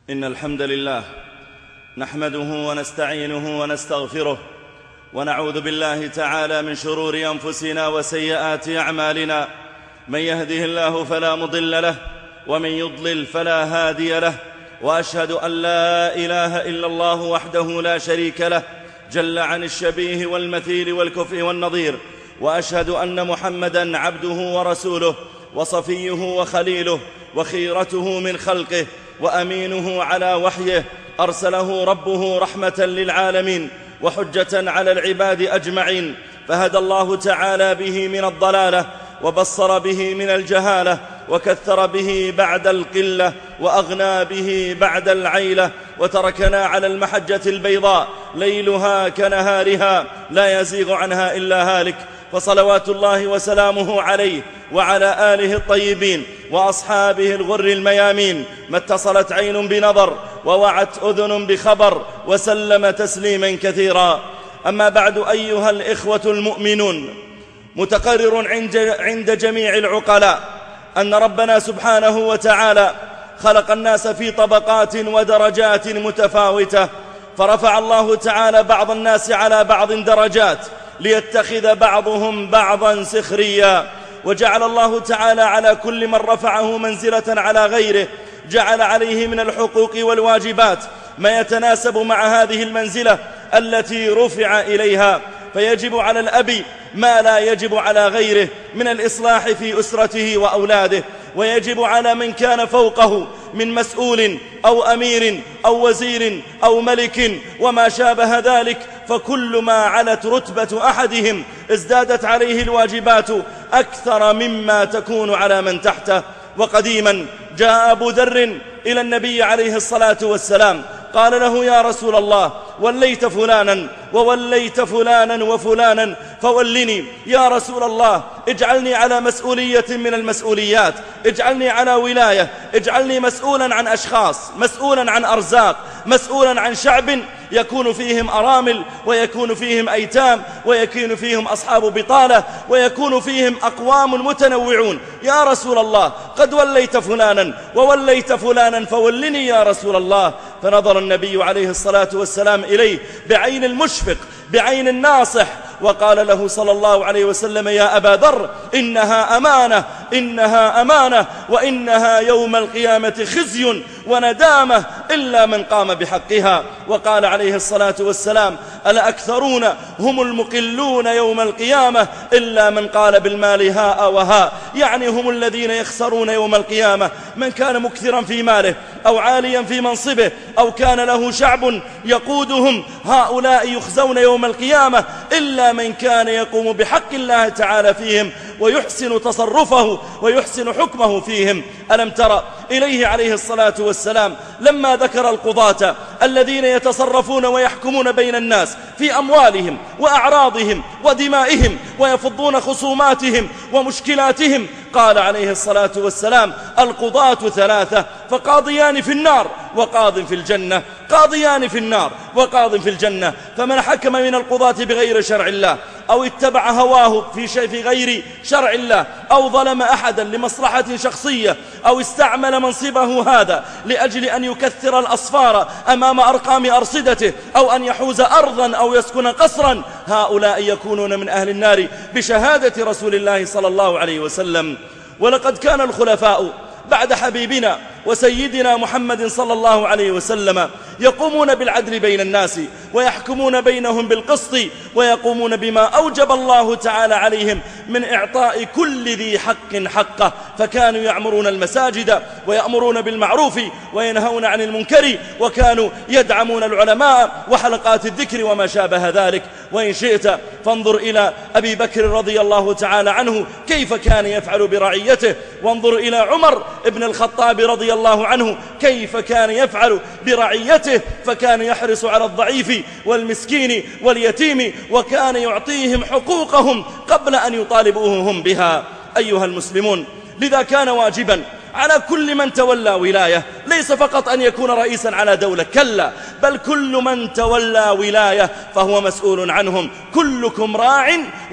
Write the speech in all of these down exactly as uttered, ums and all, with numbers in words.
إن الحمد لله نحمده ونستعينه ونستغفره ونعوذ بالله تعالى من شرور أنفسنا وسيئات أعمالنا. من يهده الله فلا مضل له ومن يضلل فلا هادي له، وأشهد أن لا إله إلا الله وحده لا شريك له جل عن الشبيه والمثيل والكفء والنظير، وأشهد أن محمدًا عبده ورسوله وصفيه وخليله وخيرته من خلقه وأمينه على وحيه، أرسله ربه رحمة للعالمين وحجة على العباد أجمعين، فهدى الله تعالى به من الضلالة وبصر به من الجهالة وكثر به بعد القلة وأغنى به بعد العيلة، وتركنا على المحجة البيضاء ليلها كنهارها لا يزيغ عنها إلا هالك، فصلوات الله وسلامه عليه وعلى آله الطيبين وأصحابه الغر الميامين، ما اتصلت عين بنظر ووعت أذن بخبر، وسلم تسليما كثيرا. أما بعد، أيها الإخوة المؤمنون، متقرر عند جميع العقلاء أن ربنا سبحانه وتعالى خلق الناس في طبقات ودرجات متفاوتة، فرفع الله تعالى بعض الناس على بعض درجات ليتخذ بعضهم بعضا سخريا، وجعل الله تعالى على كل من رفعه منزلة على غيره جعل عليه من الحقوق والواجبات ما يتناسب مع هذه المنزلة التي رفع إليها، فيجب على الأب ما لا يجب على غيره من الإصلاح في أسرته وأولاده، ويجب على من كان فوقه من مسؤول أو أمير أو وزير أو ملك وما شابه ذلك، فكل ما علت رتبة أحدهم ازدادت عليه الواجبات أكثر مما تكون على من تحته. وقديما جاء أبو ذر إلى النبي عليه الصلاة والسلام قال له: يا رسول الله، وليت فلانا ووليت فلانا وفلانا فولني يا رسول الله، اجعلني على مسؤولية من المسؤوليات، اجعلني على ولاية، اجعلني مسؤولا عن أشخاص، مسؤولا عن أرزاق، مسؤولا عن شعب يكون فيهم أرامل ويكون فيهم أيتام ويكون فيهم أصحاب بطالة ويكون فيهم أقوام متنوعون. يا رسول الله، قد وليت فلانا ووليت فلانا فولني يا رسول الله. فنظر النبي عليه الصلاة والسلام إليه بعين المشفق بعين الناصح وقال له صلى الله عليه وسلم: يا أبا ذر، إنها أمانة إنها أمانة وإنها يوم القيامة خزي وندامة إلا من قام بحقها. وقال عليه الصلاة والسلام: الأكثرون هم المقلون يوم القيامة إلا من قال بالمال هاء وهاء، يعني هم الذين يخسرون يوم القيامة من كان مكثرا في ماله أو عاليا في منصبه أو كان له شعب يقودهم، هؤلاء يخزون يوم القيامة إلا من كان يقوم بحق الله تعالى فيهم ويحسن تصرفه ويحسن حكمه فيهم. ألم ترى إليه عليه الصلاة والسلام لما ذكر القضاة الذين يتصرفون ويحكمون بين الناس في أموالهم وأعراضهم ودمائهم ويفضون خصوماتهم ومشكلاتهم، قال عليه الصلاة والسلام: القضاة ثلاثة، فقاضيان في النار وقاض في الجنة، قاضيان في النار وقاض في الجنة. فمن حكم من القضاة بغير شرع الله أو اتبع هواه في شيء في غير شرع الله أو ظلم أحدا لمصلحة شخصية أو استعمل منصبه هذا لأجل أن يكثر الأصفار أمام أرقام أرصدته أو أن يحوز أرضا أو يسكن قصرا، هؤلاء يكونون من أهل النار بشهادة رسول الله صلى الله عليه وسلم. ولقد كان الخلفاء بعد حبيبنا وسيدنا محمد صلى الله عليه وسلم يقومون بالعدل بين الناس ويحكمون بينهم بالقسط ويقومون بما أوجب الله تعالى عليهم من إعطاء كل ذي حق حقه، فكانوا يعمرون المساجد ويأمرون بالمعروف وينهون عن المنكر، وكانوا يدعمون العلماء وحلقات الذكر وما شابه ذلك. وإن شئت فانظر إلى أبي بكر رضي الله تعالى عنه كيف كان يفعل برعيته، وانظر إلى عمر ابن الخطاب رضي الله عنه كيف كان يفعل برعيته، فكان يحرص على الضعيف والمسكين واليتيم وكان يعطيهم حقوقهم قبل أن يطالبوهم بها. أيها المسلمون، لذا كان واجبا على كل من تولى ولاية ليس فقط أن يكون رئيسا على دولة، كلا، بل كل من تولى ولاية فهو مسؤول عنهم. كلكم راع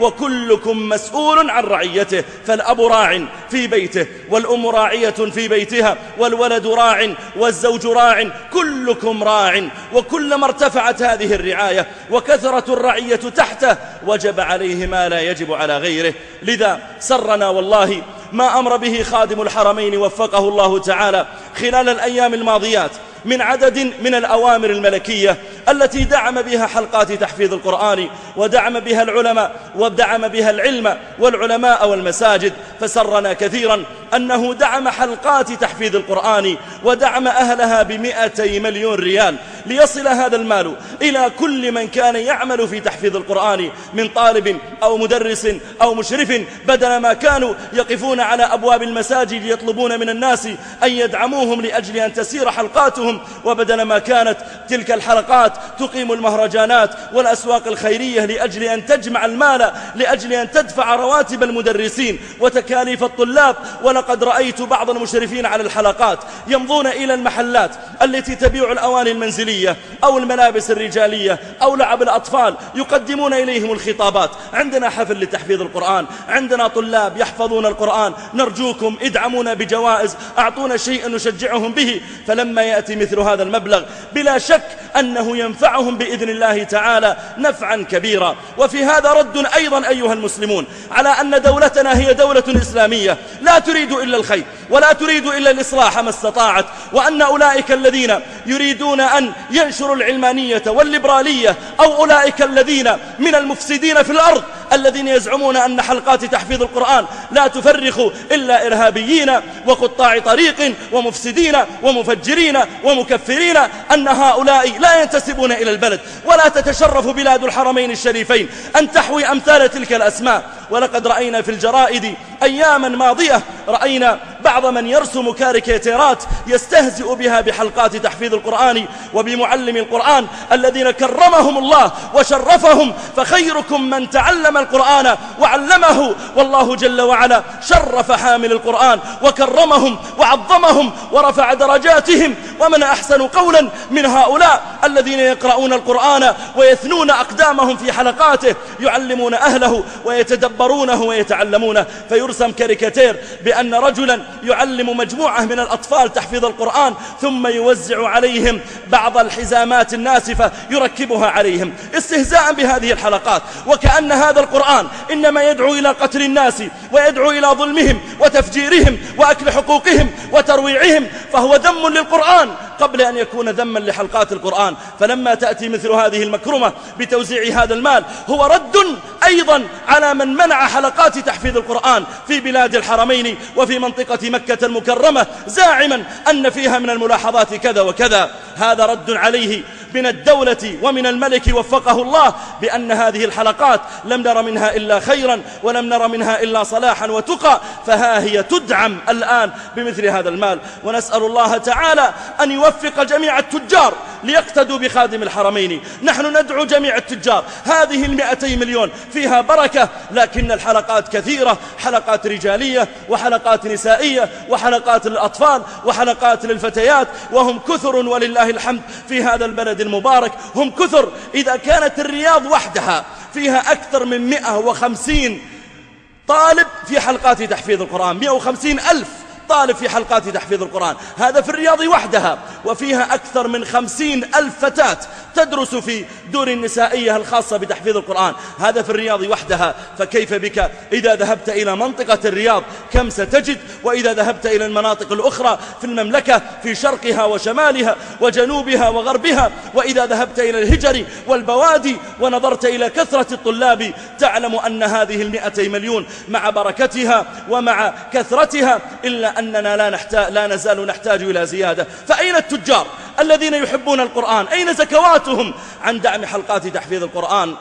وكلكم مسؤول عن رعيته، فالأب راع في بيته، والأم راعية في بيتها، والولد راع، والزوج راع، كلكم راع. وكلما ارتفعت هذه الرعاية وكثرت الرعية تحته وجب عليه ما لا يجب على غيره. لذا سرنا والله ما أمر به خادم الحرمين وفقه الله تعالى خلال الأيام الماضيات من عدد من الأوامر الملكية التي دعم بها حلقات تحفيظ القرآن، ودعم بها العلماء، ودعم بها العلم والعلماء والمساجد. فسرنا كثيرا أنه دعم حلقات تحفيظ القرآن ودعم أهلها بمئتي مليون ريال ليصل هذا المال إلى كل من كان يعمل في تحفيظ القرآن من طالب أو مدرس أو مشرف، بدل ما كانوا يقفون على أبواب المساجد يطلبون من الناس أن يدعموهم لأجل أن تسير حلقاتهم، وبدل ما كانت تلك الحلقات تقيم المهرجانات والأسواق الخيرية لأجل أن تجمع المال لأجل أن تدفع رواتب المدرسين وتكاليف الطلاب. ولقد رأيت بعض المشرفين على الحلقات يمضون إلى المحلات التي تبيع الأواني المنزلية أو الملابس الرجالية أو لعب الأطفال، يقدمون إليهم الخطابات: عندنا حفل لتحفيظ القرآن، عندنا طلاب يحفظون القرآن، نرجوكم ادعمونا بجوائز، أعطونا شيئا نشجعهم به. فلما يأتي مثل هذا المبلغ بلا شك أنه ينفعهم بإذن الله تعالى نفعا كبيرا. وفي هذا رد أيضا أيها المسلمون على أن دولتنا هي دولة إسلامية لا تريد إلا الخير ولا تريد إلا الإصلاح ما استطاعت، وأن أولئك الذين يريدون أن ينشروا العلمانية والليبرالية أو أولئك الذين من المفسدين في الأرض الذين يزعمون أن حلقات تحفيظ القرآن لا تفرخ إلا إرهابيين وقطاع طريق ومفسدين ومفجرين ومكفرين، أن هؤلاء لا ينتسبون إلى البلد، ولا تتشرف بلاد الحرمين الشريفين أن تحوي أمثال تلك الأسماء. ولقد رأينا في الجرائد أياما ماضية رأينا بعض من يرسم كاريكاتيرات يستهزئ بها بحلقات تحفيظ القرآن وبمعلم القرآن الذين كرمهم الله وشرفهم، فخيركم من تعلم القرآن وعلمه. والله جل وعلا شرف حامل القرآن وكرمهم وعظمهم ورفع درجاتهم، ومن أحسن قولا من هؤلاء الذين يقرؤون القرآن ويثنون أقدامهم في حلقاته، يعلمون أهله ويتدبرونه ويتعلمونه. فيرسم كاريكاتير بأن رجلا يعلم مجموعة من الأطفال تحفيظ القرآن ثم يوزع عليهم بعض الحزامات الناسفة يركبها عليهم استهزاء بهذه الحلقات، وكأن هذا القرآن إنما يدعو إلى قتل الناس ويدعو إلى ظلمهم وتفجيرهم وأكل حقوقهم وترويعهم، فهو ذم للقرآن قبل أن يكون ذما لحلقات القرآن. فلما تأتي مثل هذه المكرمة بتوزيع هذا المال هو رد أيضا على من منع حلقات تحفيظ القرآن في بلاد الحرمين وفي منطقة مكة المكرمة زاعما أن فيها من الملاحظات كذا وكذا. هذا رد عليه من الدولة ومن الملك وفقه الله بأن هذه الحلقات لم نر منها إلا خيرا ولم نر منها إلا صلاحا وتقى، فها هي تدعم الآن بمثل هذا المال. ونسأل الله تعالى أن يوفق جميع التجار ليقتدوا بخادم الحرمين. نحن ندعو جميع التجار، هذه المئتي مليون فيها بركة، لكن الحلقات كثيرة، حلقات رجالية وحلقات نسائية وحلقات للأطفال وحلقات للفتيات، وهم كثر ولله الحمد في هذا البلد المبارك، هم كثر. إذا كانت الرياض وحدها فيها أكثر من مئة وخمسين طالب في حلقات تحفيظ القرآن، مئة وخمسين ألف طالب في حلقات تحفيظ القرآن، هذا في الرياض وحدها، وفيها أكثر من خمسين ألف فتاة تدرس في دور النسائية الخاصة بتحفيظ القرآن، هذا في الرياض وحدها. فكيف بك إذا ذهبت إلى منطقة الرياض كم ستجد، وإذا ذهبت إلى المناطق الأخرى في المملكة في شرقها وشمالها وجنوبها وغربها، وإذا ذهبت إلى الهجر والبوادي ونظرت إلى كثرة الطلاب، تعلم أن هذه المئتي مليون مع بركتها ومع كثرتها إلا أننا لا, نحتاج لا نزال نحتاج إلى زيادة. فأين التجار الذين يحبون القرآن؟ أين زكواتهم عن دعم حلقات تحفيظ القرآن؟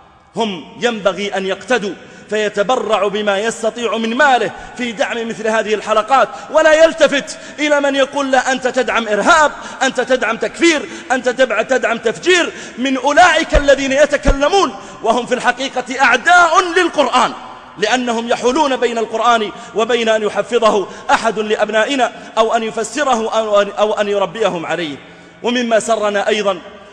هم ينبغي أن يقتدوا فيتبرع بما يستطيع من ماله في دعم مثل هذه الحلقات، ولا يلتفت إلى من يقول لا أنت تدعم إرهاب، أنت تدعم تكفير، أنت تدعم تفجير، من أولئك الذين يتكلمون وهم في الحقيقة أعداء للقرآن، لأنهم يحولون بين القرآن وبين أن يحفظه أحد لأبنائنا أو أن يفسره أو أن يربيهم عليه. ومما سرنا أيضا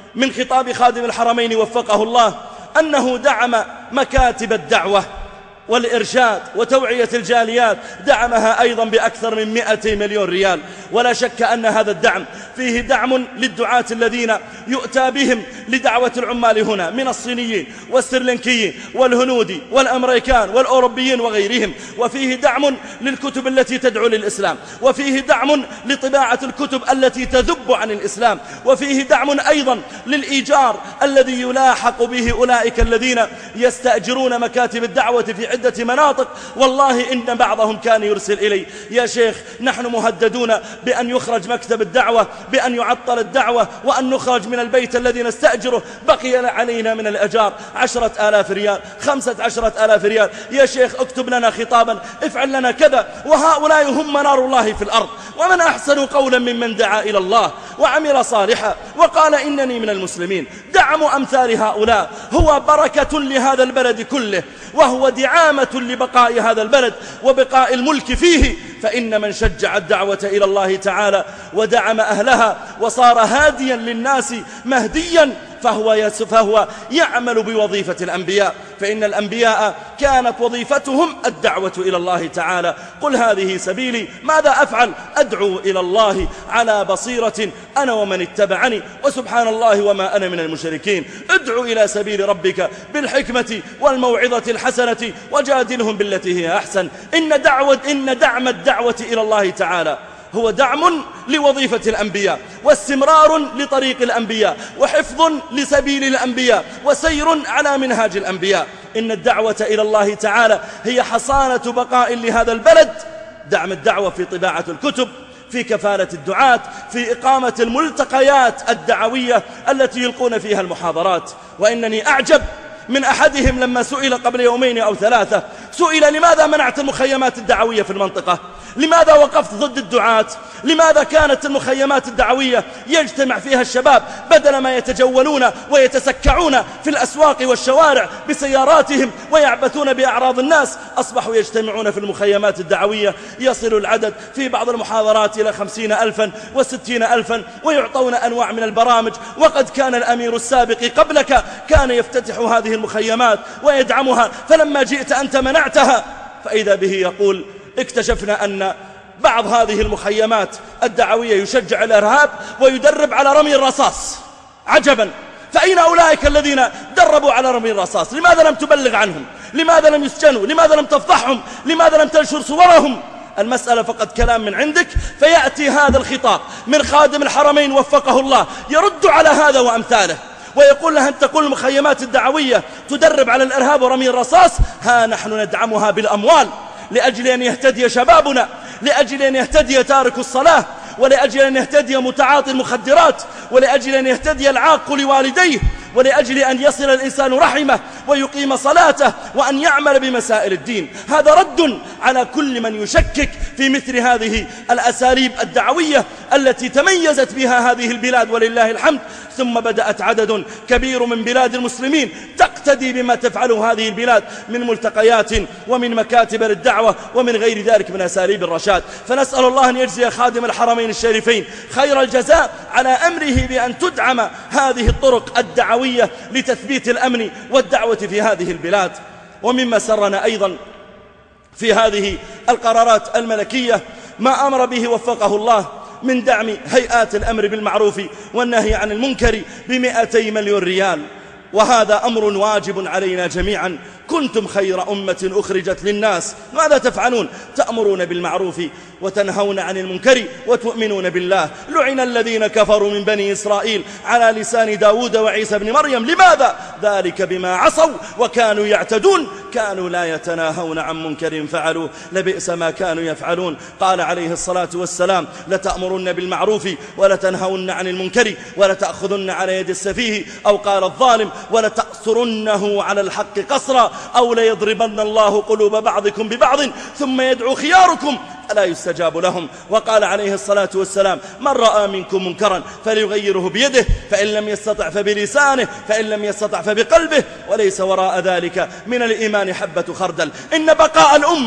من خطاب خادم الحرمين وفقه الله أنه دعم مكاتب الدعوة والإرشاد وتوعية الجاليات، دعمها أيضا بأكثر من مئة مليون ريال. ولا شك أن هذا الدعم فيه دعم للدعاة الذين يؤتى بهم لدعوة العمال هنا من الصينيين والسرلنكيين والهنود والأمريكان والأوروبيين وغيرهم، وفيه دعم للكتب التي تدعو للإسلام، وفيه دعم لطباعة الكتب التي تذب عن الإسلام، وفيه دعم أيضا للإيجار الذي يلاحق به أولئك الذين يستأجرون مكاتب الدعوة في عدة مناطق. والله إن بعضهم كان يرسل إلي: يا شيخ نحن مهددون بأن يخرج مكتب الدعوة، بأن يعطل الدعوة، وأن نخرج من البيت الذي نستأجره، بقي علينا من الأجار عشرة آلاف ريال، خمسة عشرة آلاف ريال، يا شيخ اكتب لنا خطابا، افعل لنا كذا. وهؤلاء هم نار الله في الأرض، ومن أحسن قولا ممن دعا إلى الله وعمل صالحا وقال إنني من المسلمين. دعم أمثال هؤلاء هو بركة لهذا البلد كله، وهو دعامة لبقاء هذا البلد وبقاء الملك فيه. فإن من شجع الدعوة إلى الله تعالى ودعم أهلها وصار هاديا للناس مهديا فهو, فهو يعمل بوظيفة الأنبياء، فإن الأنبياء كانت وظيفتهم الدعوة إلى الله تعالى. قل هذه سبيلي، ماذا أفعل؟ أدعو إلى الله على بصيرة أنا ومن اتبعني، وسبحان الله وما أنا من المشركين. ادعو إلى سبيل ربك بالحكمة والموعظة الحسنة وجادلهم بالتي هي أحسن. إن, دعوة إن دعم الدعوة إلى الله تعالى هو دعم لوظيفة الأنبياء، واستمرار لطريق الأنبياء، وحفظ لسبيل الأنبياء، وسير على منهاج الأنبياء. إن الدعوة إلى الله تعالى هي حصانة بقاء لهذا البلد. دعم الدعوة في طباعة الكتب، في كفالة الدعاة، في إقامة الملتقيات الدعوية التي يلقون فيها المحاضرات. وإنني أعجب من أحدهم لما سئل قبل يومين أو ثلاثة، سئل: لماذا منعت المخيمات الدعوية في المنطقة؟ لماذا وقفت ضد الدعاة؟ لماذا كانت المخيمات الدعوية يجتمع فيها الشباب بدل ما يتجولون ويتسكعون في الأسواق والشوارع بسياراتهم ويعبثون بأعراض الناس؟ أصبحوا يجتمعون في المخيمات الدعوية، يصل العدد في بعض المحاضرات إلى خمسين ألفا وستين ألفا، ويعطون أنواع من البرامج. وقد كان الأمير السابق قبلك كان يفتتح هذه المخيمات ويدعمها، فلما جئت أنت منعتها. فإذا به يقول: اكتشفنا أن بعض هذه المخيمات الدعوية يشجع الإرهاب ويدرب على رمي الرصاص. عجبا، فأين أولئك الذين دربوا على رمي الرصاص؟ لماذا لم تبلغ عنهم؟ لماذا لم يسجنوا؟ لماذا لم تفضحهم؟ لماذا لم تنشر صورهم؟ المسألة فقط كلام من عندك، فيأتي هذا الخطاب من خادم الحرمين وفقه الله يرد على هذا وأمثاله، ويقول له: أنت تقول المخيمات الدعوية تدرب على الإرهاب ورمي الرصاص، ها نحن ندعمها بالأموال لأجل أن يهتدي شبابنا، لأجل أن يهتدي تارك الصلاة، ولأجل أن يهتدي متعاطي المخدرات، ولأجل أن يهتدي العاق لوالديه، ولأجل أن يصل الإنسان رحمه ويقيم صلاته وأن يعمل بمسائل الدين. هذا رد على كل من يشكك في مثل هذه الأساليب الدعوية التي تميزت بها هذه البلاد ولله الحمد. ثم بدأت عدد كبير من بلاد المسلمين تقتدي بما تفعله هذه البلاد من ملتقيات ومن مكاتب للدعوة ومن غير ذلك من أساليب الرشاد. فنسأل الله أن يجزي خادم الحرمين الشريفين خير الجزاء على أمره بأن تدعم هذه الطرق الدعوية لتثبيت الأمن والدعوة في هذه البلاد. ومما سرنا أيضا في هذه القرارات الملكية ما أمر به وفقه الله من دعم هيئات الأمر بالمعروف والنهي عن المنكر بمئتي مليون ريال، وهذا أمر واجب علينا جميعا. كنتم خير أمة أخرجت للناس، ماذا تفعلون؟ تأمرون بالمعروف وتنهون عن المنكر وتؤمنون بالله. لعن الذين كفروا من بني إسرائيل على لسان داود وعيسى بن مريم. لماذا؟ ذلك بما عصوا وكانوا يعتدون، كانوا لا يتناهون عن منكر فعلوا لبئس ما كانوا يفعلون. قال عليه الصلاة والسلام: لتأمرن بالمعروف ولتنهون عن المنكر ولتأخذن على يد السفيه، أو قال الظالم: ولتقصرنه على الحق قصرا، أو ليضربن الله قلوب بعضكم ببعض ثم يدعو خياركم فلا يستجاب لهم. وقال عليه الصلاة والسلام: من رأى منكم منكرا فليغيره بيده، فإن لم يستطع فبلسانه، فإن لم يستطع فبقلبه، وليس وراء ذلك من الإيمان حبة خردل. إن بقاء الأمة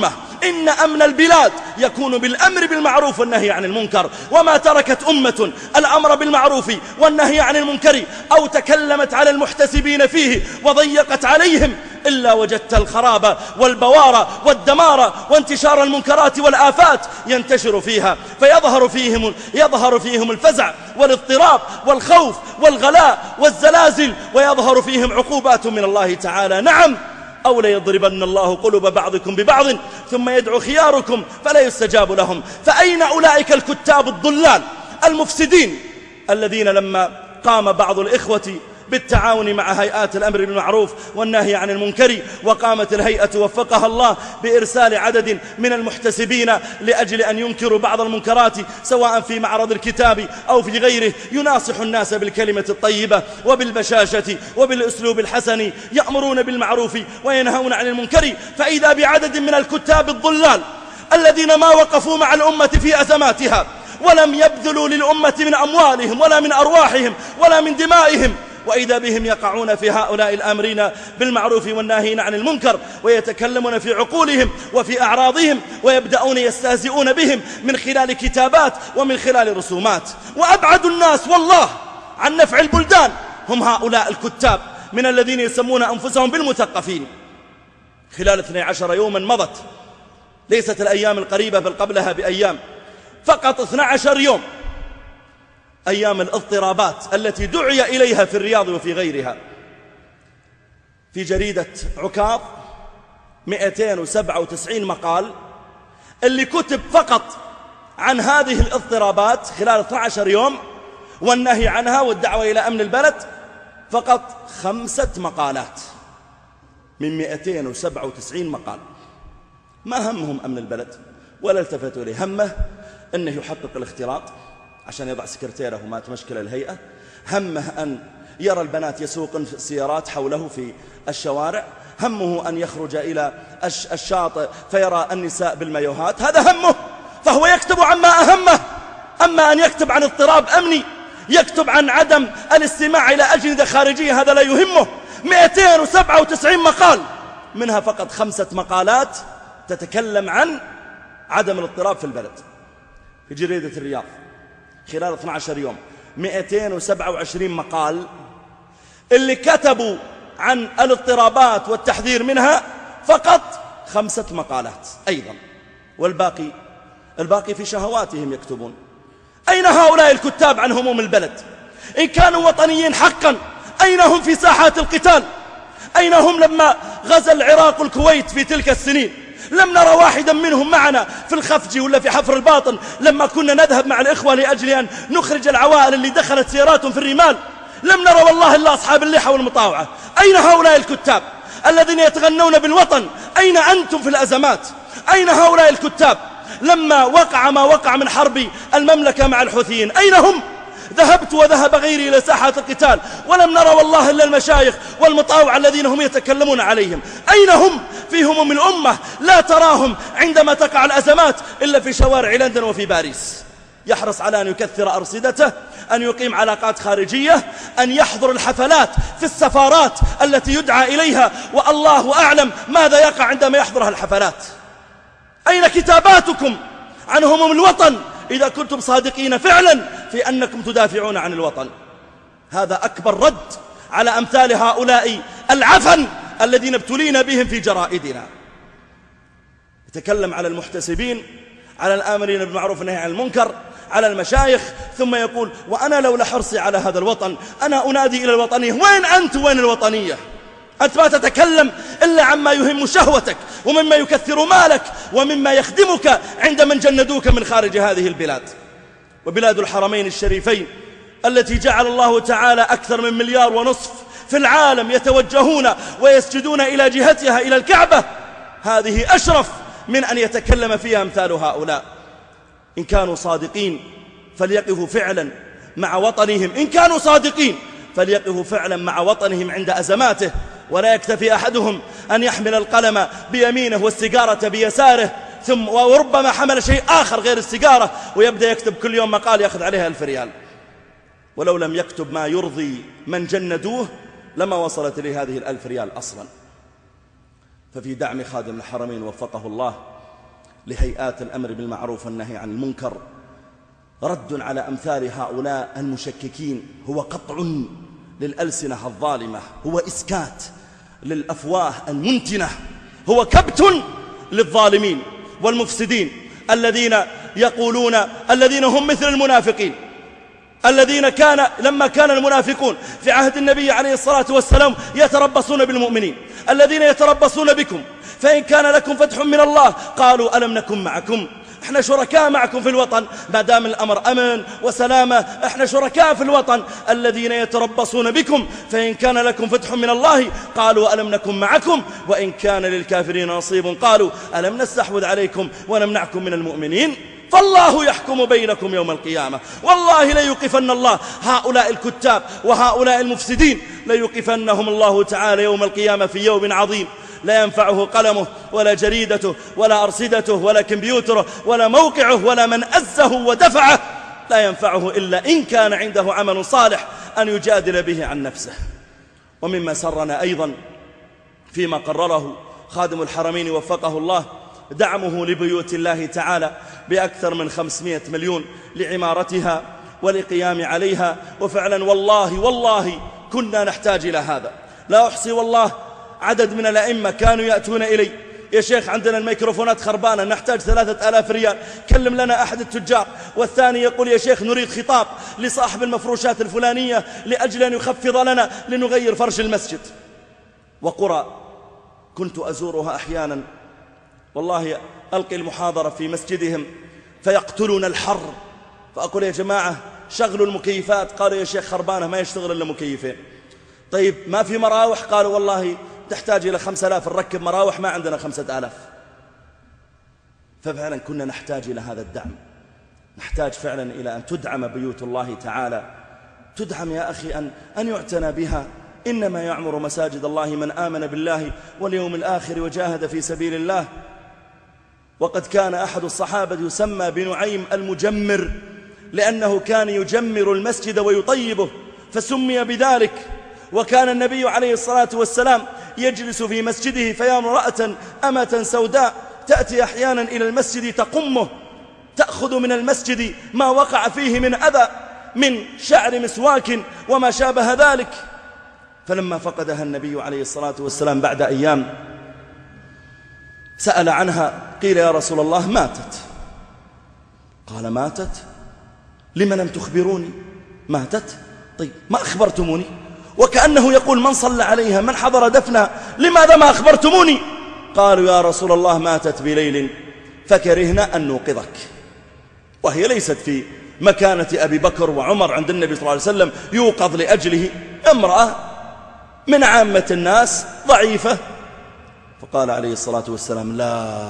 إن أمن البلاد يكون بالأمر بالمعروف والنهي عن المنكر، وما تركت أمة الأمر بالمعروف والنهي عن المنكر أو تكلمت على المحتسبين فيه وضيقت عليهم إلا وجدت الخراب والبوار والدمار وانتشار المنكرات والآفات ينتشر فيها، فيظهر فيهم, يظهر فيهم الفزع والاضطراب والخوف والغلاء والزلازل، ويظهر فيهم عقوبات من الله تعالى. نعم، أو ليضربن الله قلوب بعضكم ببعض ثم يدعو خياركم فلا يستجاب لهم. فأين أولئك الكتاب الضلال المفسدين الذين لما قام بعض الإخوة بالتعاون مع هيئات الأمر بالمعروف والنهي عن المنكر، وقامت الهيئة وفقها الله بإرسال عدد من المحتسبين لأجل أن ينكروا بعض المنكرات سواء في معرض الكتاب أو في غيره، يناصح الناس بالكلمة الطيبة وبالبشاشة وبالأسلوب الحسن، يأمرون بالمعروف وينهون عن المنكر، فإذا بعدد من الكتاب الضلال الذين ما وقفوا مع الأمة في أزماتها ولم يبذلوا للأمة من أموالهم ولا من أرواحهم ولا من دمائهم، وإذا بهم يقعون في هؤلاء الآمرين بالمعروف والناهين عن المنكر ويتكلمون في عقولهم وفي أعراضهم، ويبدأون يستهزئون بهم من خلال كتابات ومن خلال رسومات. وأبعد الناس والله عن نفع البلدان هم هؤلاء الكتاب من الذين يسمون أنفسهم بالمثقفين. خلال اثني عشر يوما مضت، ليست الأيام القريبة بل قبلها بأيام، فقط اثني عشر يوم، أيام الاضطرابات التي دعي إليها في الرياض وفي غيرها، في جريدة عكاظ مئتين وسبعة وتسعين مقال اللي كتب فقط عن هذه الاضطرابات خلال اثني عشر يوم والنهي عنها والدعوة إلى أمن البلد، فقط خمسة مقالات من مئتين وسبعة وتسعين مقال. ما همهم أمن البلد ولا التفتوا إليه، همه أنه يحقق الاختلاط عشان يضع سكرتيره وما تمشكل الهيئة، همه أن يرى البنات يسوقن السيارات حوله في الشوارع، همه أن يخرج إلى الشاطئ فيرى النساء بالمايوهات، هذا همه، فهو يكتب عما أهمه. أما أن يكتب عن اضطراب أمني، يكتب عن عدم الاستماع إلى أجندة خارجية، هذا لا يهمه. مئتين وسبعة وتسعين مقال، منها فقط خمسة مقالات تتكلم عن عدم الاضطراب في البلد. في جريدة الرياض خلال اثني عشر يوم مئتين وسبعة وعشرين مقال، اللي كتبوا عن الاضطرابات والتحذير منها فقط خمسة مقالات أيضا، والباقي الباقي في شهواتهم يكتبون. أين هؤلاء الكتاب عن هموم البلد؟ إن كانوا وطنيين حقا أين هم في ساحات القتال؟ أين هم لما غزا العراق الكويت في تلك السنين؟ لم نرى واحدا منهم معنا في الخفج ولا في حفر الباطن لما كنا نذهب مع الإخوة لأجل أن نخرج العوائل اللي دخلت سياراتهم في الرمال. لم نرى والله إلا أصحاب اللحى والمطاوعة. أين هؤلاء الكتاب الذين يتغنون بالوطن؟ أين أنتم في الأزمات؟ أين هؤلاء الكتاب لما وقع ما وقع من حرب المملكة مع الحوثيين؟ أين هم؟ ذهبت وذهب غيري إلى ساحات القتال ولم نرى والله إلا المشايخ والمطاوع الذين هم يتكلمون عليهم. أين هم في هموم الأمة؟ لا تراهم عندما تقع الأزمات إلا في شوارع لندن وفي باريس. يحرص على أن يكثر أرصدته، أن يقيم علاقات خارجية، أن يحضر الحفلات في السفارات التي يدعى إليها، والله أعلم ماذا يقع عندما يحضرها الحفلات. أين كتاباتكم عن هموم الوطن إذا كنتم صادقين فعلا في أنكم تدافعون عن الوطن؟ هذا أكبر رد على أمثال هؤلاء العفن الذين ابتلينا بهم في جرائدنا. يتكلم على المحتسبين، على الآمرين بالمعروف والنهي عن المنكر، على المشايخ، ثم يقول وأنا لولا حرصي على هذا الوطن أنا أنادي إلى الوطنية. وين أنت وين الوطنية؟ أنت ما تتكلم إلا عما يهم شهوتك ومما يكثر مالك ومما يخدمك عند من جندوك من خارج هذه البلاد. وبلاد الحرمين الشريفين التي جعل الله تعالى أكثر من مليار ونصف في العالم يتوجهون ويسجدون إلى جهتها إلى الكعبة، هذه أشرف من أن يتكلم فيها أمثال هؤلاء. إن كانوا صادقين فليقفوا فعلا مع وطنهم، إن كانوا صادقين فليقفوا فعلا مع وطنهم عند أزماته، ولا يكتفي أحدهم أن يحمل القلم بيمينه والسيجارة بيساره، ثم وربما حمل شيء آخر غير السيجارة ويبدأ يكتب كل يوم مقال يأخذ عليها ألف ريال، ولو لم يكتب ما يرضي من جندوه لما وصلت إليه هذه الألف ريال أصلا. ففي دعم خادم الحرمين وفقه الله لهيئات الأمر بالمعروف والنهي عن المنكر رد على أمثال هؤلاء المشككين، هو قطع للألسنة الظالمة، هو إسكات للأفواه المنتنة، هو كبت للظالمين والمفسدين الذين يقولون، الذين هم مثل المنافقين، الذين كان لما كان المنافقون في عهد النبي عليه الصلاة والسلام يتربصون بالمؤمنين، الذين يتربصون بكم فإن كان لكم فتح من الله قالوا ألم نكن معكم، احنا شركاء معكم في الوطن، ما دام الأمر أمن وسلامة احنا شركاء في الوطن. الذين يتربصون بكم فإن كان لكم فتح من الله قالوا ألم نكن معكم وإن كان للكافرين نصيب قالوا ألم نستحوذ عليكم ونمنعكم من المؤمنين فالله يحكم بينكم يوم القيامة. والله ليوقفن الله هؤلاء الكتاب وهؤلاء المفسدين، ليوقفنهم الله تعالى يوم القيامة في يوم عظيم لا ينفعه قلمه ولا جريدته ولا أرصدته ولا كمبيوتره ولا موقعه ولا من أزه ودفعه، لا ينفعه إلا إن كان عنده عمل صالح أن يجادل به عن نفسه. ومما سرنا أيضا فيما قرره خادم الحرمين وفقه الله دعمه لبيوت الله تعالى بأكثر من خمسمائة مليون لعمارتها والقيام عليها. وفعلا والله والله كنا نحتاج إلى هذا. لا أحصي والله عدد من الأئمة كانوا يأتون إلي، يا شيخ عندنا الميكروفونات خربانة نحتاج ثلاثة آلاف ريال، كلم لنا أحد التجار. والثاني يقول يا شيخ نريد خطاب لصاحب المفروشات الفلانية لأجل أن يخفض لنا لنغير فرش المسجد. وقرى كنت أزورها أحيانا والله ألقي المحاضرة في مسجدهم فيقتلون الحر، فأقول يا جماعة شغلوا المكيفات، قالوا يا شيخ خربانة ما يشتغل إلا مكيفين. طيب ما في مراوح؟ قالوا والله تحتاج إلى خمسة آلاف نركب مراوح، ما عندنا خمسة آلاف. ففعلا كنا نحتاج إلى هذا الدعم، نحتاج فعلا إلى أن تدعم بيوت الله تعالى، تدعم يا أخي أن, أن يعتنى بها. إنما يعمر مساجد الله من آمن بالله واليوم الآخر وجاهد في سبيل الله. وقد كان أحد الصحابة يسمى بنعيم المجمر لأنه كان يجمر المسجد ويطيبه فسمي بذلك. وكان النبي عليه الصلاة والسلام يجلس في مسجده فيرى امرأة أمة سوداء تأتي أحيانا إلى المسجد تقمه، تأخذ من المسجد ما وقع فيه من أذى من شعر مسواك وما شابه ذلك. فلما فقدها النبي عليه الصلاة والسلام بعد أيام سأل عنها، قيل يا رسول الله ماتت. قال ماتت؟ لم لم تخبروني؟ ماتت؟ طيب ما أخبرتموني؟ وكأنه يقول من صلى عليها، من حضر دفنها، لماذا ما أخبرتموني؟ قالوا يا رسول الله ماتت بليل فكرهنا أن نوقظك. وهي ليست في مكانة أبي بكر وعمر عند النبي صلى الله عليه وسلم يوقظ لأجله، امرأة من عامة الناس ضعيفة. فقال عليه الصلاة والسلام لا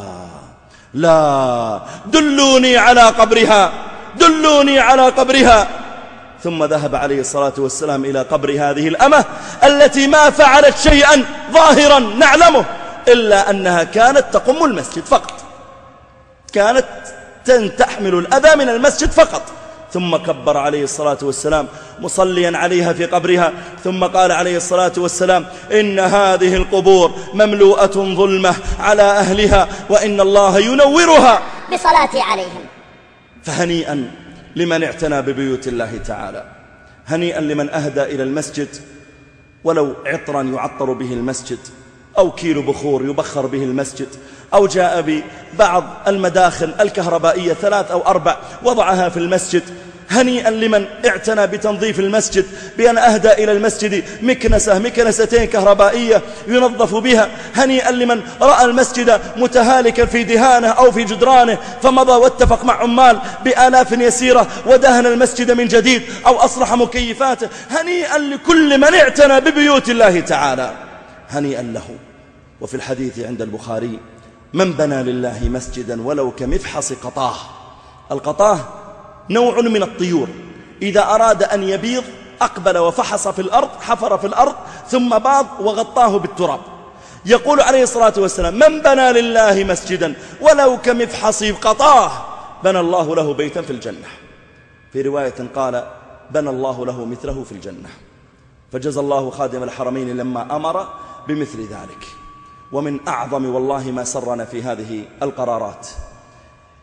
لا دلوني على قبرها، دلوني على قبرها. ثم ذهب عليه الصلاة والسلام إلى قبر هذه الأمة التي ما فعلت شيئا ظاهرا نعلمه إلا أنها كانت تقم المسجد فقط، كانت تحمل الأذى من المسجد فقط. ثم كبر عليه الصلاة والسلام مصليا عليها في قبرها، ثم قال عليه الصلاة والسلام إن هذه القبور مملوءة ظلمة على أهلها وإن الله ينورها بصلاة عليهم. فهنيئا لمن اعتنى ببيوت الله تعالى، هنيئا لمن أهدى إلى المسجد ولو عطرا يعطر به المسجد أو كيلو بخور يبخر به المسجد، أو جاء ببعض المداخل الكهربائية ثلاث أو أربع وضعها في المسجد. هنيئا لمن اعتنى بتنظيف المسجد بأن أهدى إلى المسجد مكنسة مكنستين كهربائية ينظف بها. هنيئا لمن رأى المسجد متهالكا في دهانه أو في جدرانه فمضى واتفق مع عمال بآلاف يسيرة ودهن المسجد من جديد أو أصلح مكيفاته. هنيئا لكل من اعتنى ببيوت الله تعالى، هنيئا له. وفي الحديث عند البخاري من بنى لله مسجدا ولو كمفحص قطاه. القطاه نوع من الطيور إذا أراد أن يبيض أقبل وفحص في الأرض، حفر في الأرض ثم باض وغطاه بالتراب. يقول عليه الصلاة والسلام من بنى لله مسجدا ولو كمفحص قطاه بنى الله له بيتا في الجنة. في رواية قال بنى الله له مثله في الجنة. فجزى الله خادم الحرمين لما أمر بمثل ذلك. ومن أعظم والله ما سرنا في هذه القرارات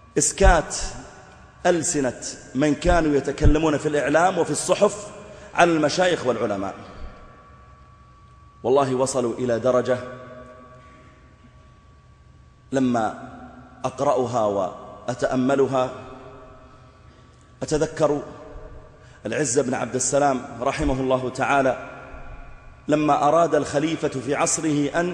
إسكات ألسنة من كانوا يتكلمون في الإعلام وفي الصحف عن المشايخ والعلماء. والله وصلوا إلى درجة لما أقرأها وأتأملها أتذكر العز بن عبد السلام رحمه الله تعالى لما أراد الخليفة في عصره أن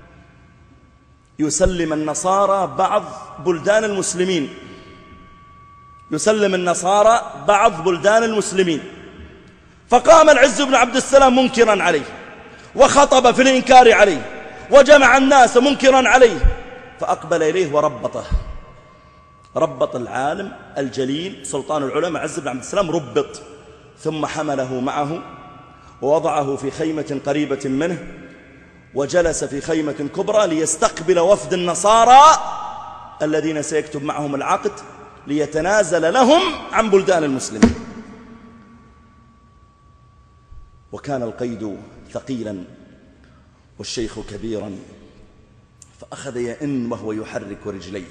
يسلم النصارى بعض بلدان المسلمين يسلم النصارى بعض بلدان المسلمين فقام العز بن عبد السلام منكرا عليه وخطب في الإنكار عليه وجمع الناس منكرا عليه، فأقبل إليه وربطه، ربط العالم الجليل سلطان العلماء عز بن عبد السلام، ربط، ثم حمله معه ووضعه في خيمة قريبة منه وجلس في خيمة كبرى ليستقبل وفد النصارى الذين سيكتب معهم العقد ليتنازل لهم عن بلدان المسلمين. وكان القيد ثقيلا والشيخ كبيرا، فأخذ يئن وهو يحرك رجليه،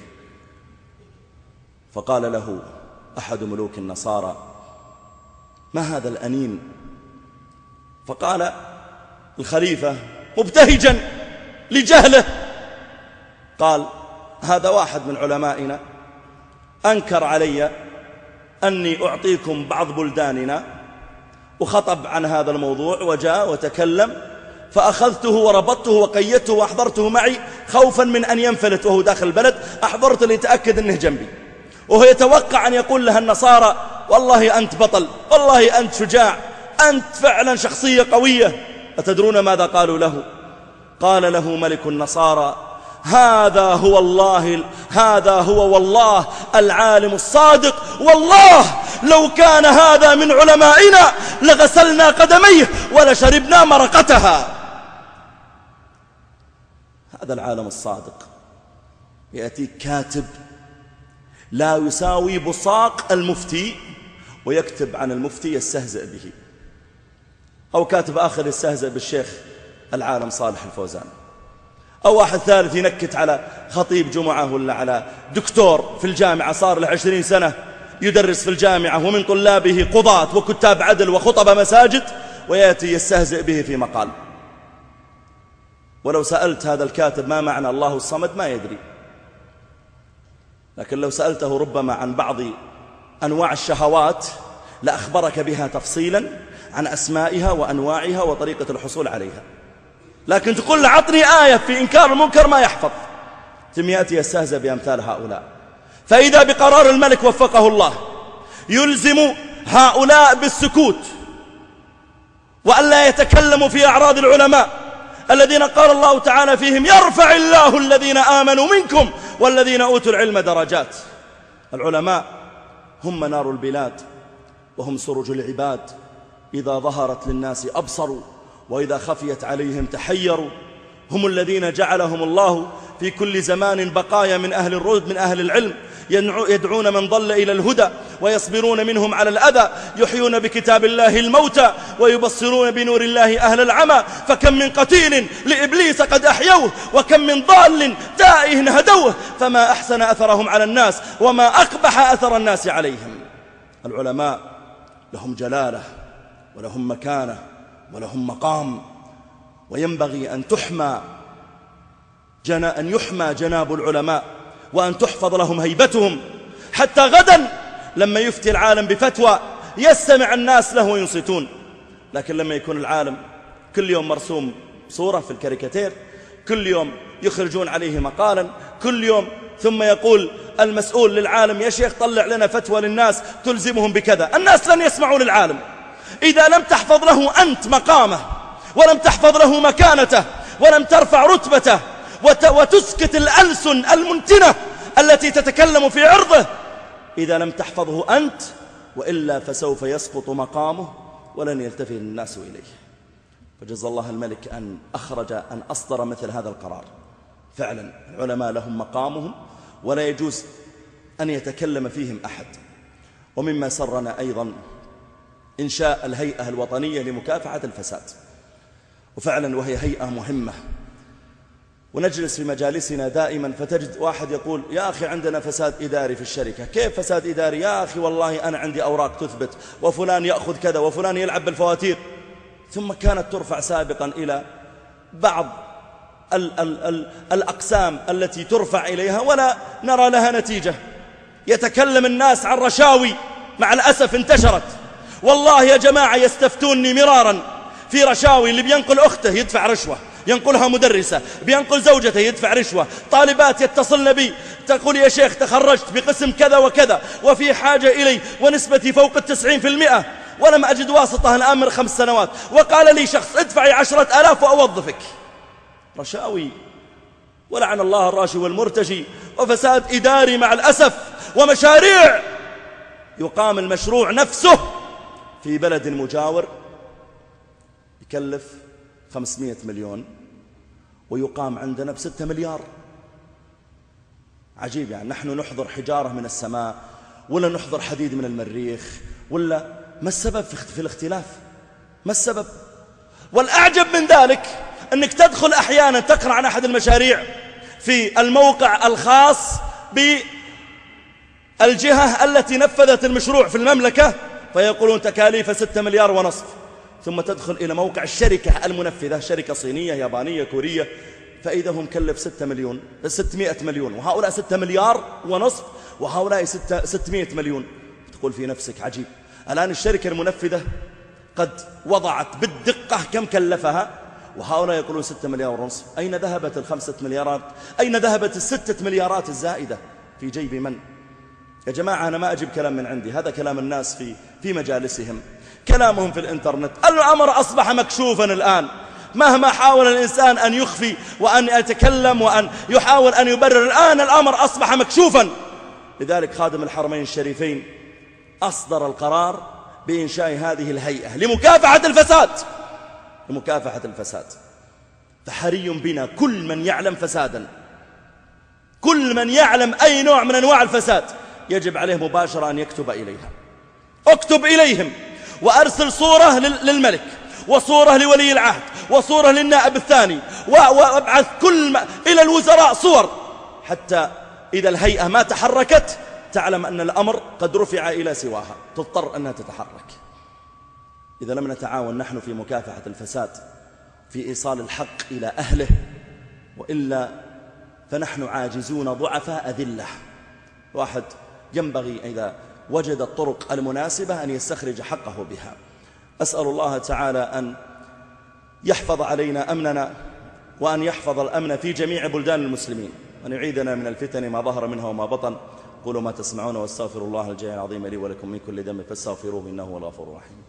فقال له أحد ملوك النصارى: ما هذا الأنين؟ فقال الخليفة مبتهجا لجهله، قال: هذا واحد من علمائنا أنكر علي أني أعطيكم بعض بلداننا، وخطب عن هذا الموضوع وجاء وتكلم، فأخذته وربطته وقيدته وأحضرته معي خوفا من أن ينفلت وهو داخل البلد، أحضرته ليتأكد أنه جنبي، وهو يتوقع أن يقول لها النصارى: والله أنت بطل، والله أنت شجاع، أنت فعلا شخصية قوية. أتدرون ماذا قالوا له؟ قال له ملك النصارى: هذا هو الله هذا هو والله العالم الصادق، والله لو كان هذا من علمائنا لغسلنا قدميه ولشربنا مرقتها. هذا العالم الصادق. يأتيك كاتب لا يساوي بصاق المفتي ويكتب عن المفتي يستهزئ به، أو كاتب آخر يستهزئ بالشيخ العالم صالح الفوزان، أو واحد ثالث ينكت على خطيب جمعة ولا على دكتور في الجامعة صار له عشرين سنة يدرس في الجامعة ومن طلابه قضاة وكتاب عدل وخطب مساجد، ويأتي يستهزئ به في مقال. ولو سألت هذا الكاتب ما معنى الله الصمد ما يدري، لكن لو سألته ربما عن بعض أنواع الشهوات لأخبرك بها تفصيلا عن أسمائها وأنواعها وطريقة الحصول عليها. لكن تقول له عطني آية في إنكار المنكر ما يحفظ، ثم يأتي يستهزئ بأمثال هؤلاء. فإذا بقرار الملك وفقه الله يلزم هؤلاء بالسكوت وألا يتكلموا في أعراض العلماء الذين قال الله تعالى فيهم: يرفع الله الذين آمنوا منكم والذين أوتوا العلم درجات. العلماء هم منار البلاد وهم سرج العباد، إذا ظهرت للناس أبصروا وإذا خفيت عليهم تحيروا. هم الذين جعلهم الله في كل زمان بقايا من أهل الرد من أهل العلم، يدعون من ضل إلى الهدى ويصبرون منهم على الأذى، يحيون بكتاب الله الموتى ويبصرون بنور الله أهل العمى. فكم من قتيل لإبليس قد أحيوه، وكم من ضال تائه هدوه، فما أحسن أثرهم على الناس وما أقبح أثر الناس عليهم. العلماء لهم جلالة ولهم مكانة ولهم مقام، وينبغي أن تحمى جنا أن يحمى جناب العلماء وأن تحفظ لهم هيبتهم، حتى غدا لما يفتي العالم بفتوى يستمع الناس له وينصتون. لكن لما يكون العالم كل يوم مرسوم صورة في الكاريكاتير، كل يوم يخرجون عليه مقالا، كل يوم ثم يقول المسؤول للعالم: يا شيخ طلع لنا فتوى للناس تلزمهم بكذا، الناس لن يسمعوا للعالم. إذا لم تحفظ له أنت مقامه ولم تحفظ له مكانته ولم ترفع رتبته وتسكت الألسن المنتنة التي تتكلم في عرضه، إذا لم تحفظه أنت، وإلا فسوف يسقط مقامه ولن يلتفت الناس إليه. فجزا الله الملك أن أخرج أن أصدر مثل هذا القرار. فعلا العلماء لهم مقامهم ولا يجوز أن يتكلم فيهم أحد. ومما سرنا أيضا إنشاء الهيئة الوطنية لمكافحة الفساد، وفعلا وهي هيئة مهمة ونجلس في مجالسنا دائما فتجد واحد يقول يا أخي عندنا فساد إداري في الشركة. كيف فساد إداري؟ يا أخي والله أنا عندي أوراق تثبت، وفلان يأخذ كذا، وفلان يلعب بالفواتير. ثم كانت ترفع سابقا إلى بعض ال ال ال الأقسام التي ترفع إليها ولا نرى لها نتيجة. يتكلم الناس عن رشاوي مع الأسف انتشرت. والله يا جماعة يستفتوني مرارا في رشاوي، اللي بينقل أخته يدفع رشوة، ينقلها مدرسة، بينقل زوجته يدفع رشوة، طالبات يتصلن بي تقول يا شيخ تخرجت بقسم كذا وكذا وفي حاجة إلي ونسبتي فوق التسعين في المئة ولم أجد واسطة الآن من خمس سنوات، وقال لي شخص ادفعي عشرة آلاف وأوظفك. رشاوي ولعن الله الراشي والمرتشي، وفساد إداري مع الأسف، ومشاريع يقام المشروع نفسه في بلد مجاور يكلف خمسمائة مليون ويقام عندنا بستة مليار. عجيب، يعني نحن نحضر حجارة من السماء ولا نحضر حديد من المريخ؟ ولا ما السبب في الاختلاف؟ ما السبب؟ والأعجب من ذلك أنك تدخل أحيانا تقرأ عن أحد المشاريع في الموقع الخاص بالجهة التي نفذت المشروع في المملكة فيقولون تكاليف ستة مليار ونصف، ثم تدخل إلى موقع الشركة المنفذة، شركة صينية يابانية كورية، فإذا هم كلف ستة مليون ستمائة مليون، وهؤلاء ستة مليار ونصف، وهؤلاء ستمائة مليون. تقول في نفسك عجيب، الآن الشركة المنفذة قد وضعت بالدقة كم كلفها، وهؤلاء يقولون ستة مليار ونصف. أين ذهبت الخمسة مليارات؟ أين ذهبت الستة مليارات الزائدة؟ في جيب من؟ يا جماعة أنا ما أجيب كلام من عندي، هذا كلام الناس في في مجالسهم، كلامهم في الإنترنت. الأمر أصبح مكشوفا الآن، مهما حاول الإنسان أن يخفي وأن يتكلم وأن يحاول أن يبرر، الآن الأمر أصبح مكشوفا. لذلك خادم الحرمين الشريفين أصدر القرار بإنشاء هذه الهيئة لمكافحة الفساد، لمكافحة الفساد. فحري بنا كل من يعلم فسادا، كل من يعلم أي نوع من أنواع الفساد يجب عليه مباشرة أن يكتب إليها. اكتب إليهم وأرسل صورة للملك، وصورة لولي العهد، وصورة للنائب الثاني، وابعث كل ما إلى الوزراء صور، حتى إذا الهيئة ما تحركت تعلم أن الأمر قد رفع إلى سواها، تضطر أنها تتحرك. إذا لم نتعاون نحن في مكافحة الفساد، في إيصال الحق إلى أهله، وإلا فنحن عاجزون ضعفاء أذلة. واحد ينبغي إذا وجد الطرق المناسبة أن يستخرج حقه بها. أسأل الله تعالى أن يحفظ علينا أمننا، وأن يحفظ الأمن في جميع بلدان المسلمين، وأن يعيدنا من الفتن ما ظهر منها وما بطن. قولوا ما تسمعون واستغفر الله الجليل العظيم لي ولكم من كل ذنب فاستغفروه إنه هو الغفور الرحيم.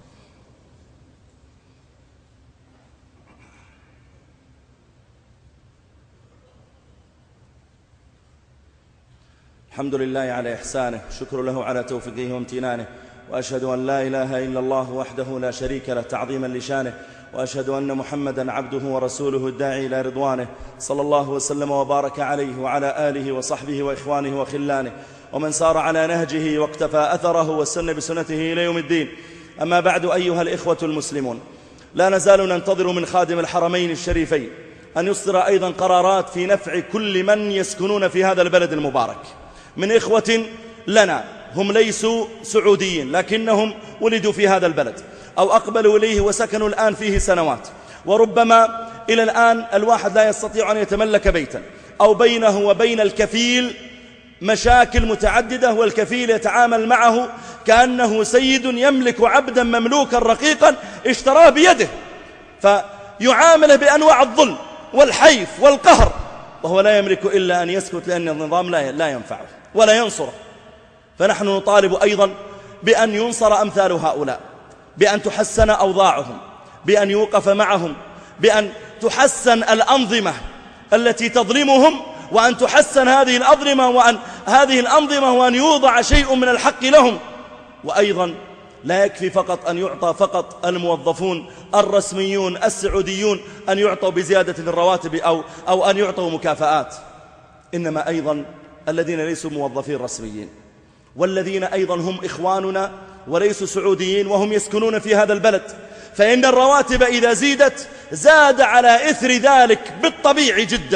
الحمد لله على إحسانه، شكر له على توفيقه وامتنانه، وأشهد أن لا إله إلا الله وحده لا شريك له تعظيما لشانه، وأشهد أن محمدا عبده ورسوله الداعي إلى رضوانه، صلى الله وسلم وبارك عليه وعلى آله وصحبه وإخوانه وخلانه ومن سار على نهجه واقتفى أثره واستنى بسنته إلى يوم الدين. أما بعد، أيها الإخوة المسلمون، لا نزال ننتظر من خادم الحرمين الشريفين أن يصدر أيضا قرارات في نفع كل من يسكنون في هذا البلد المبارك من إخوة لنا هم ليسوا سعوديين لكنهم ولدوا في هذا البلد أو أقبلوا إليه وسكنوا الآن فيه سنوات، وربما إلى الآن الواحد لا يستطيع أن يتملك بيتا، أو بينه وبين الكفيل مشاكل متعددة، والكفيل يتعامل معه كأنه سيد يملك عبدا مملوكا رقيقا اشتراه بيده، فيعامله بأنواع الظلم والحيف والقهر، وهو لا يملك إلا أن يسكت، لأن النظام لا ينفعه ولا ينصره. فنحن نطالب أيضا بأن ينصر أمثال هؤلاء، بأن تحسن أوضاعهم، بأن يوقف معهم، بأن تحسن الأنظمة التي تظلمهم، وأن تحسن هذه الأنظمة وأن هذه الأنظمة وأن يوضع شيء من الحق لهم. وأيضا لا يكفي فقط أن يعطى فقط الموظفون الرسميون السعوديون أن يعطوا بزيادة الرواتب أو, أو أن يعطوا مكافآت، إنما أيضا الذين ليسوا موظفين رسميين، والذين أيضا هم إخواننا وليسوا سعوديين وهم يسكنون في هذا البلد، فإن الرواتب إذا زيدت زاد على إثر ذلك بالطبيعي جدا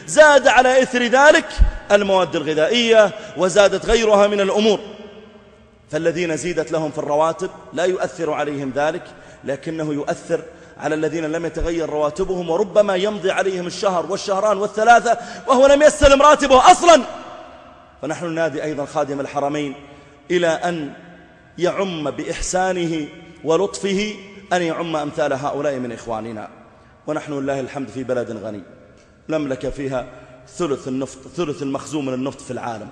زاد على إثر ذلك المواد الغذائية وزادت غيرها من الأمور. فالذين زيدت لهم في الرواتب لا يؤثر عليهم ذلك، لكنه يؤثر على الذين لم يتغير رواتبهم، وربما يمضي عليهم الشهر والشهران والثلاثة وهو لم يستلم راتبه أصلا. فنحن ننادي أيضا خادم الحرمين إلى أن يعم بإحسانه ولطفه أن يعم أمثال هؤلاء من إخواننا. ونحن لله الحمد في بلد غني، مملكة فيها ثلث النفط، ثلث المخزون من النفط في العالم،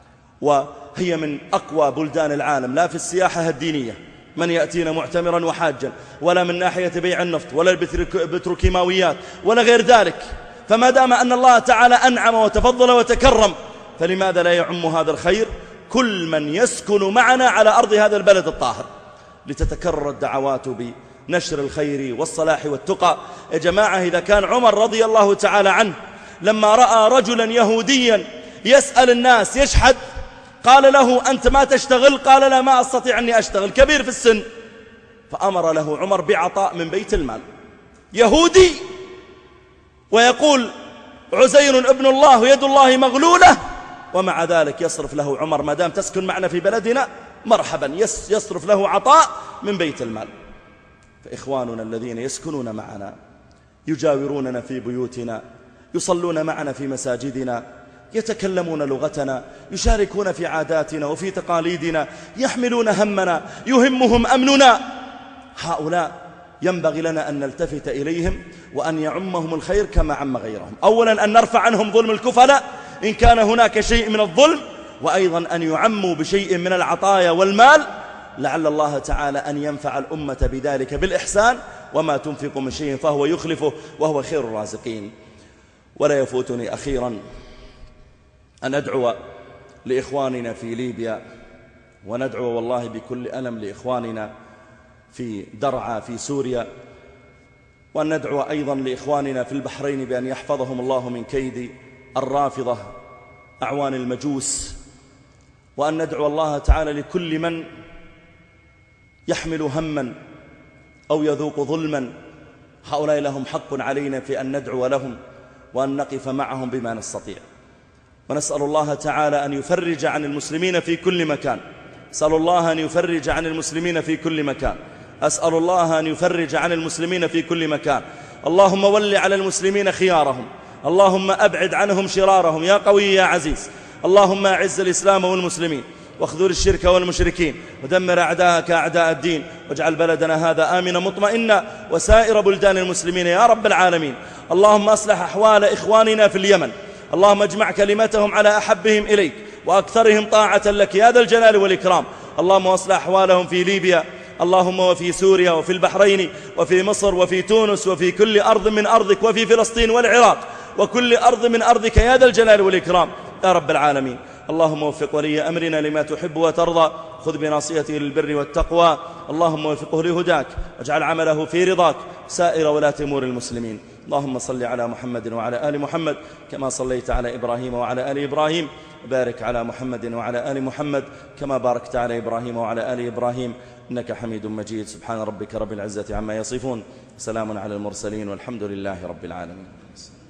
وهي من أقوى بلدان العالم، لا في السياحة الدينية من يأتينا معتمرا وحاجا، ولا من ناحية بيع النفط ولا البتروكيماويات ولا غير ذلك. فما دام أن الله تعالى أنعم وتفضل وتكرم، فلماذا لا يعم هذا الخير كل من يسكن معنا على أرض هذا البلد الطاهر، لتتكرر الدعوات بنشر الخير والصلاح والتقى. يا جماعة، إذا كان عمر رضي الله تعالى عنه لما رأى رجلا يهوديا يسأل الناس يشحد، قال له: أنت ما تشتغل؟ قال: لا، ما أستطيع أني أشتغل، كبير في السن. فأمر له عمر بعطاء من بيت المال. يهودي ويقول عزير ابن الله ويد الله مغلولة، ومع ذلك يصرف له عمر: ما دام تسكن معنا في بلدنا مرحبا، يصرف له عطاء من بيت المال. فإخواننا الذين يسكنون معنا، يجاوروننا في بيوتنا، يصلون معنا في مساجدنا، يتكلمون لغتنا، يشاركون في عاداتنا وفي تقاليدنا، يحملون همنا، يهمهم أمننا، هؤلاء ينبغي لنا أن نلتفت إليهم وأن يعمهم الخير كما عم غيرهم. أولا أن نرفع عنهم ظلم الكفلاء إن كان هناك شيء من الظلم، وأيضا أن يعموا بشيء من العطايا والمال، لعل الله تعالى أن ينفع الأمة بذلك بالإحسان. وما تنفق من شيء فهو يخلفه وهو خير الرازقين. ولا يفوتني أخيرا أن أدعو لإخواننا في ليبيا، وندعو والله بكل ألم لإخواننا في درعا في سوريا، وأن ندعو أيضا لإخواننا في البحرين بأن يحفظهم الله من كيد الرافضة أعوان المجوس، وأن ندعو الله تعالى لكل من يحمل هما أو يذوق ظلما. هؤلاء لهم حق علينا في أن ندعو لهم وأن نقف معهم بما نستطيع. ونسأل الله تعالى أن يفرج عن المسلمين في كل مكان، أسأل الله أن يفرج عن المسلمين في كل مكان، أسأل الله أن يفرج عن المسلمين في كل مكان. اللهم ول على المسلمين خيارهم، اللهم أبعد عنهم شرارهم يا قوي يا عزيز. اللهم أعز الإسلام والمسلمين، واخذل الشرك والمشركين، ودمر أعداءك أعداء الدين، واجعل بلدنا هذا آمنا مطمئنا وسائر بلدان المسلمين يا رب العالمين. اللهم أصلح أحوال إخواننا في اليمن، اللهم اجمع كلمتهم على أحبهم إليك وأكثرهم طاعة لك يا ذا الجلال والإكرام. اللهم أصلح أحوالهم في ليبيا، اللهم وفي سوريا وفي البحرين وفي مصر وفي تونس وفي كل أرض من أرضك، وفي فلسطين والعراق وكل أرض من أرضك يا ذا الجلال والإكرام يا رب العالمين. اللهم وفق ولي أمرنا لما تحب وترضى، خذ بناصيته للبر والتقوى، اللهم وفقه لهداك، واجعل عمله في رضاك، سائر ولاة أمور المسلمين. اللهم صل على محمد وعلى آل محمد كما صليت على إبراهيم وعلى آل إبراهيم، وبارك على محمد وعلى آل محمد كما باركت على إبراهيم وعلى آل إبراهيم إنك حميد مجيد. سبحان ربك رب العزة عما يصفون، سلام على المرسلين، والحمد لله رب العالمين.